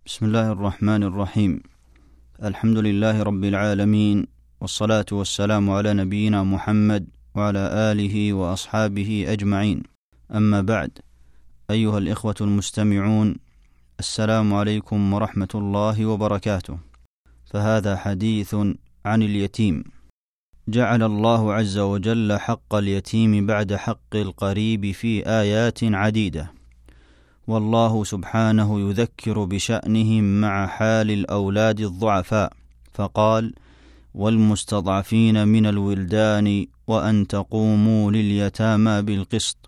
بسم الله الرحمن الرحيم. الحمد لله رب العالمين، والصلاة والسلام على نبينا محمد وعلى آله وأصحابه أجمعين. أما بعد، أيها الإخوة المستمعون، السلام عليكم ورحمة الله وبركاته. فهذا حديث عن اليتيم. جعل الله عز وجل حق اليتيم بعد حق القريب في آيات عديدة، والله سبحانه يذكر بشأنهم مع حال الأولاد الضعفاء، فقال: والمستضعفين من الولدان وأن تقوموا لليتامى بالقسط.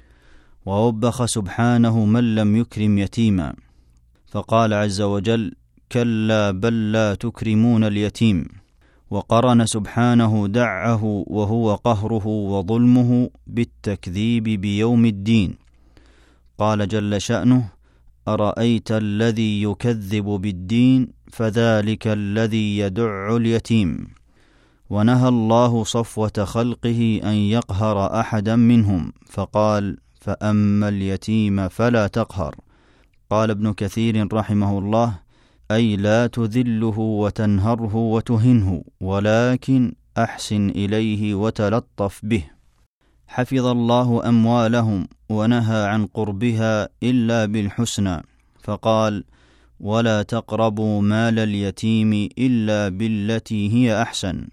ووبخ سبحانه من لم يكرم يتيما، فقال عز وجل: كلا بل لا تكرمون اليتيم. وقرن سبحانه دعه وهو قهره وظلمه بالتكذيب بيوم الدين، قال جل شأنه: أرأيت الذي يكذب بالدين فذلك الذي يدع اليتيم. ونهى الله صفوة خلقه أن يقهر أحدا منهم، فقال: فأما اليتيم فلا تقهر. قال ابن كثير رحمه الله: أي لا تذله وتنهره وتهنه، ولكن أحسن إليه وتلطف به. حفظ الله أموالهم ونهى عن قربها إلا بالحسنى، فقال: ولا تقربوا مال اليتيم إلا بالتي هي أحسن،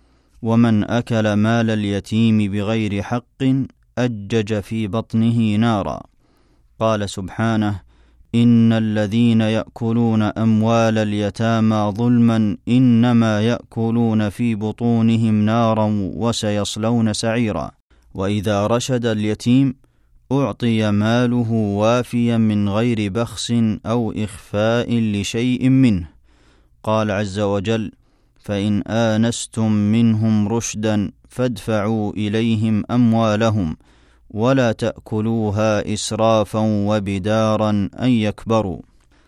ومن أكل مال اليتيم بغير حق أجج في بطنه نارا. قال سبحانه: إن الذين يأكلون أموال اليتامى ظلما إنما يأكلون في بطونهم نارا وسيصلون سعيرا. وإذا رشد اليتيم أعطي ماله وافيا من غير بخس أو إخفاء لشيء منه. قال عز وجل: فإن آنستم منهم رشدا فادفعوا إليهم أموالهم ولا تأكلوها إسرافا وبدارا أن يكبروا.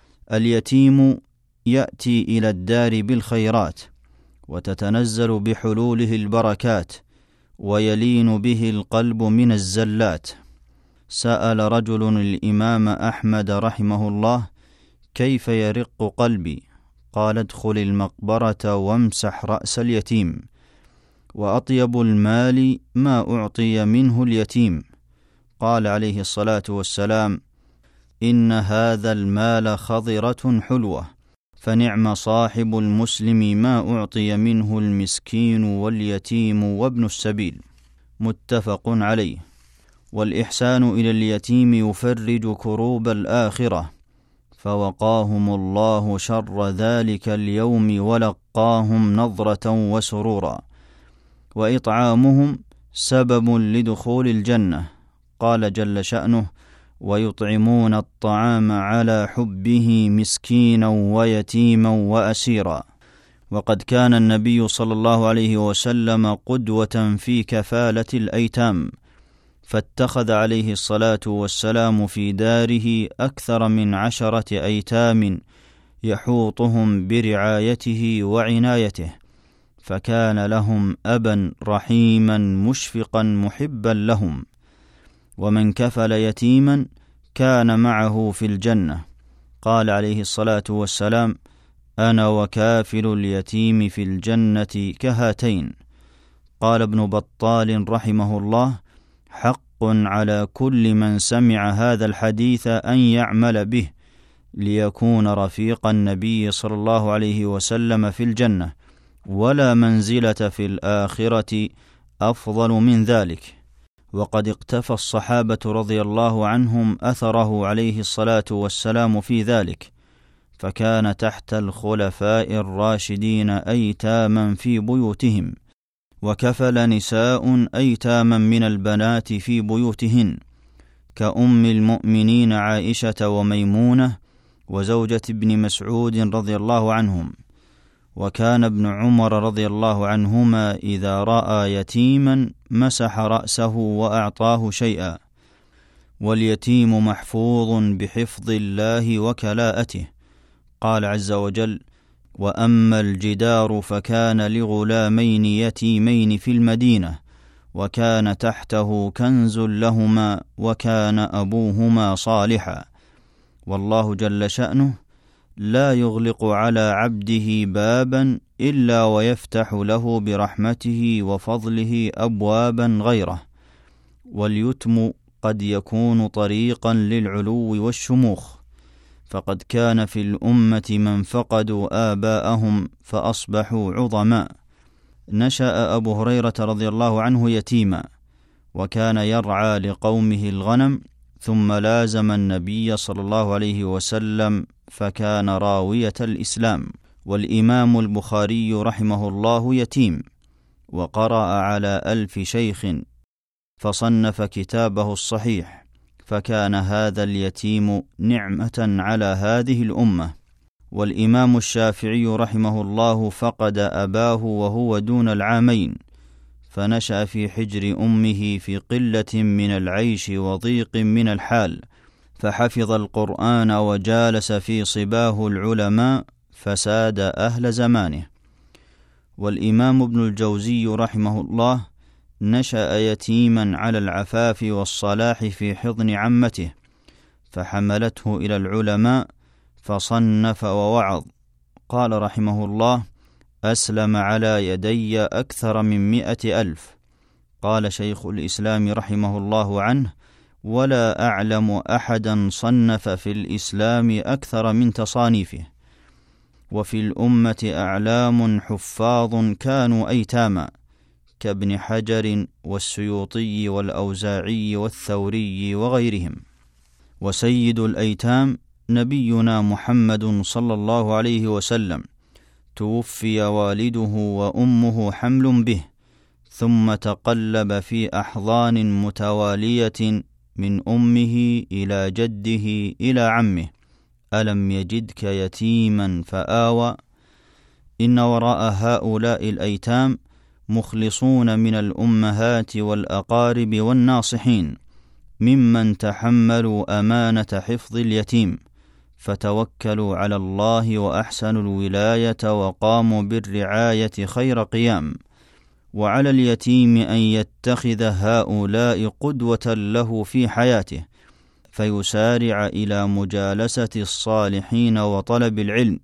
اليتيم يأتي إلى الدار بالخيرات، وتتنزل بحلوله البركات، ويلين به القلب من الزلات. سأل رجل الإمام أحمد رحمه الله: كيف يرق قلبي؟ قال: ادخل المقبرة وامسح رأس اليتيم. وأطيب المال ما أعطي منه اليتيم. قال عليه الصلاة والسلام: إن هذا المال خضرة حلوة، فنعم صاحب المسلم ما أعطي منه المسكين واليتيم وابن السبيل. متفق عليه. والإحسان إلى اليتيم يفرج كروب الآخرة، فوقاهم الله شر ذلك اليوم ولقاهم نظرة وسرورا. وإطعامهم سبب لدخول الجنة، قال جل شأنه: ويطعمون الطعام على حبه مسكينا ويتيما وأسيرا. وقد كان النبي صلى الله عليه وسلم قدوة في كفالة الأيتام، فاتخذ عليه الصلاة والسلام في داره أكثر من 10 أيتام يحوطهم برعايته وعنايته، فكان لهم أبا رحيما مشفقا محبا لهم. ومن كفل يتيما كان معه في الجنة. قال عليه الصلاة والسلام: أنا وكافل اليتيم في الجنة كهاتين. قال ابن بطال رحمه الله: حق على كل من سمع هذا الحديث أن يعمل به، ليكون رفيق النبي صلى الله عليه وسلم في الجنة، ولا منزلة في الآخرة أفضل من ذلك. وقد اقتفى الصحابة رضي الله عنهم أثره عليه الصلاة والسلام في ذلك، فكان تحت الخلفاء الراشدين أيتاما في بيوتهم، وكفل نساء أيتاما من البنات في بيوتهن، كأم المؤمنين عائشة وميمونة وزوجة ابن مسعود رضي الله عنهم. وكان ابن عمر رضي الله عنهما إذا رأى يتيما مسح رأسه وأعطاه شيئا. واليتيم محفوظ بحفظ الله وكلاءته. قال عز وجل: وأما الجدار فكان لغلامين يتيمين في المدينة وكان تحته كنز لهما وكان أبوهما صالحا. والله جل شأنه لا يغلق على عبده بابا إلا ويفتح له برحمته وفضله أبوابا غيره. واليتم قد يكون طريقا للعلو والشموخ، فقد كان في الأمة من فقدوا آباءهم فأصبحوا عظماء. نشأ أبو هريرة رضي الله عنه يتيما، وكان يرعى لقومه الغنم، ثم لازم النبي صلى الله عليه وسلم فكان راوية الإسلام. والإمام البخاري رحمه الله يتيم، وقرأ على 1000 شيخ، فصنف كتابه الصحيح، فكان هذا اليتيم نعمة على هذه الأمة. والإمام الشافعي رحمه الله فقد أباه وهو دون العامين، فنشأ في حجر أمه في قلة من العيش وضيق من الحال، فحفظ القرآن وجالس في صباه العلماء فساد أهل زمانه. والإمام ابن الجوزي رحمه الله نشأ يتيما على العفاف والصلاح في حضن عمته، فحملته إلى العلماء فصنف ووعظ. قال رحمه الله: أسلم على يدي أكثر من 100,000. قال شيخ الإسلام رحمه الله عنه: ولا أعلم أحدا صنف في الإسلام أكثر من تصانيفه. وفي الأمة أعلام حفاظ كانوا أيتاما، كابن حجر والسيوطي والأوزاعي والثوري وغيرهم. وسيد الأيتام نبينا محمد صلى الله عليه وسلم، توفي والده وأمه حمل به، ثم تقلب في أحضان متوالية من أمه إلى جده إلى عمه: ألم يجدك يتيما فآوى. إن وراء هؤلاء الأيتام مخلصون من الأمهات والأقارب والناصحين، ممن تحملوا أمانة حفظ اليتيم، فتوكلوا على الله وأحسنوا الولاية وقاموا بالرعاية خير قيام. وعلى اليتيم أن يتخذ هؤلاء قدوة له في حياته، فيسارع إلى مجالسة الصالحين وطلب العلم.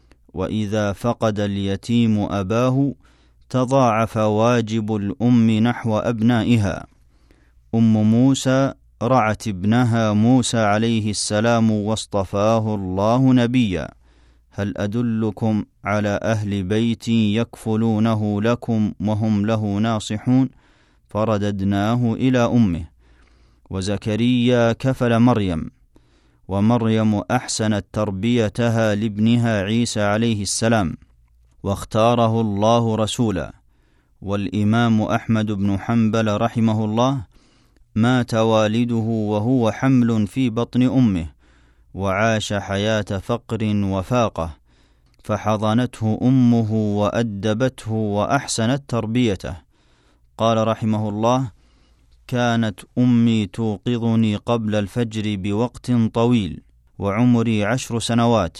وإذا فقد اليتيم أباه تضاعف واجب الأم نحو أبنائها. أم موسى رعت ابنها موسى عليه السلام واصطفاه الله نبيا: هل أدلكم على أهل بيت يكفلونه لكم وهم له ناصحون؟ فرددناه إلى أمه. وزكريا كفل مريم، ومريم أحسنت تربيتها لابنها عيسى عليه السلام، واختاره الله رسولا. والإمام أحمد بن حنبل رحمه الله مات والده وهو حمل في بطن أمه، وعاش حياة فقر وفاقة، فحضنته أمه وأدبته وأحسنت تربيته. قال رحمه الله: كانت أمي توقظني قبل الفجر بوقت طويل وعمري 10 سنوات،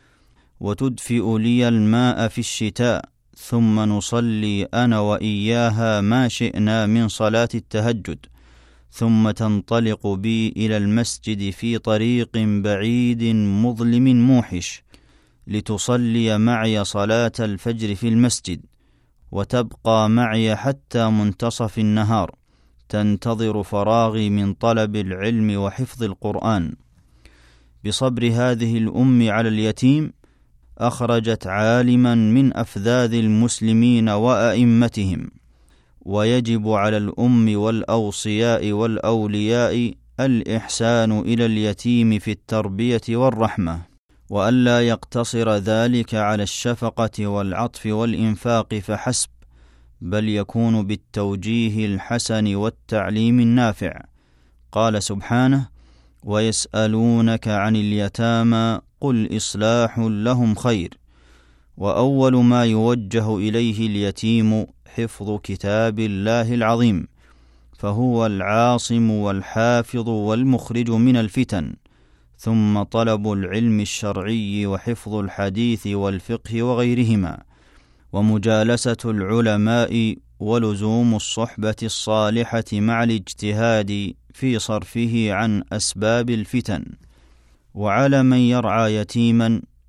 وتدفئ لي الماء في الشتاء، ثم نصلي أنا وإياها ما شئنا من صلاة التهجد، ثم تنطلق بي إلى المسجد في طريق بعيد مظلم موحش لتصلي معي صلاة الفجر في المسجد، وتبقى معي حتى منتصف النهار تنتظر فراغي من طلب العلم وحفظ القرآن. بصبر هذه الأم على اليتيم أخرجت عالما من أفذاذ المسلمين وأئمتهم. ويجب على الأم والأوصياء والأولياء الإحسان إلى اليتيم في التربية والرحمة، وألا يقتصر ذلك على الشفقة والعطف والإنفاق فحسب، بل يكون بالتوجيه الحسن والتعليم النافع. قال سبحانه: ويسألونك عن اليتامى قل إصلاح لهم خير. وأول ما يوجه إليه اليتيم حفظ كتاب الله العظيم، فهو العاصم والحافظ والمخرج من الفتن، ثم طلب العلم الشرعي وحفظ الحديث والفقه وغيرهما، ومجالسة العلماء ولزوم الصحبة الصالحة مع الاجتهاد في صرفه عن أسباب الفتن. وعلى من يرعى يتيما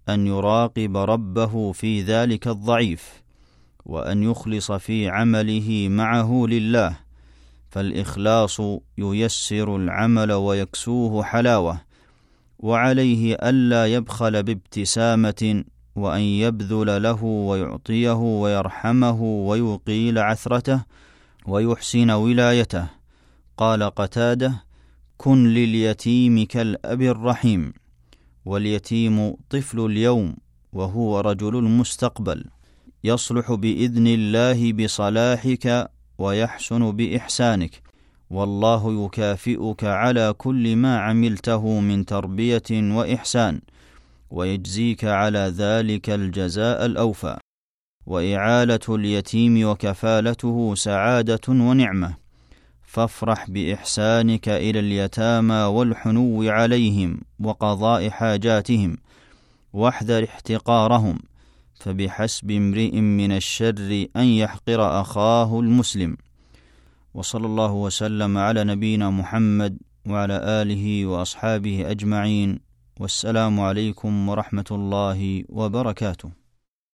أن يراقب ربه في ذلك الضعيف، وأن يخلص في عمله معه لله، فالإخلاص ييسر العمل ويكسوه حلاوة. وعليه ألا يبخل بابتسامة، وأن يبذل له ويعطيه ويرحمه ويقيل عثرته ويحسن ولايته. قال قتادة: كن لليتيم كالأب الرحيم. واليتيم طفل اليوم، وهو رجل المستقبل، يصلح بإذن الله بصلاحك ويحسن بإحسانك، والله يكافئك على كل ما عملته من تربية وإحسان، ويجزيك على ذلك الجزاء الأوفى. وإعالة اليتيم وكفالته سعادة ونعمة، فافرح بإحسانك إلى اليتامى والحنو عليهم وقضاء حاجاتهم، واحذر احتقارهم، فبحسب امرئ من الشر أن يحقر أخاه المسلم. وصلى الله وسلم على نبينا محمد وعلى آله وأصحابه أجمعين، والسلام عليكم ورحمة الله وبركاته.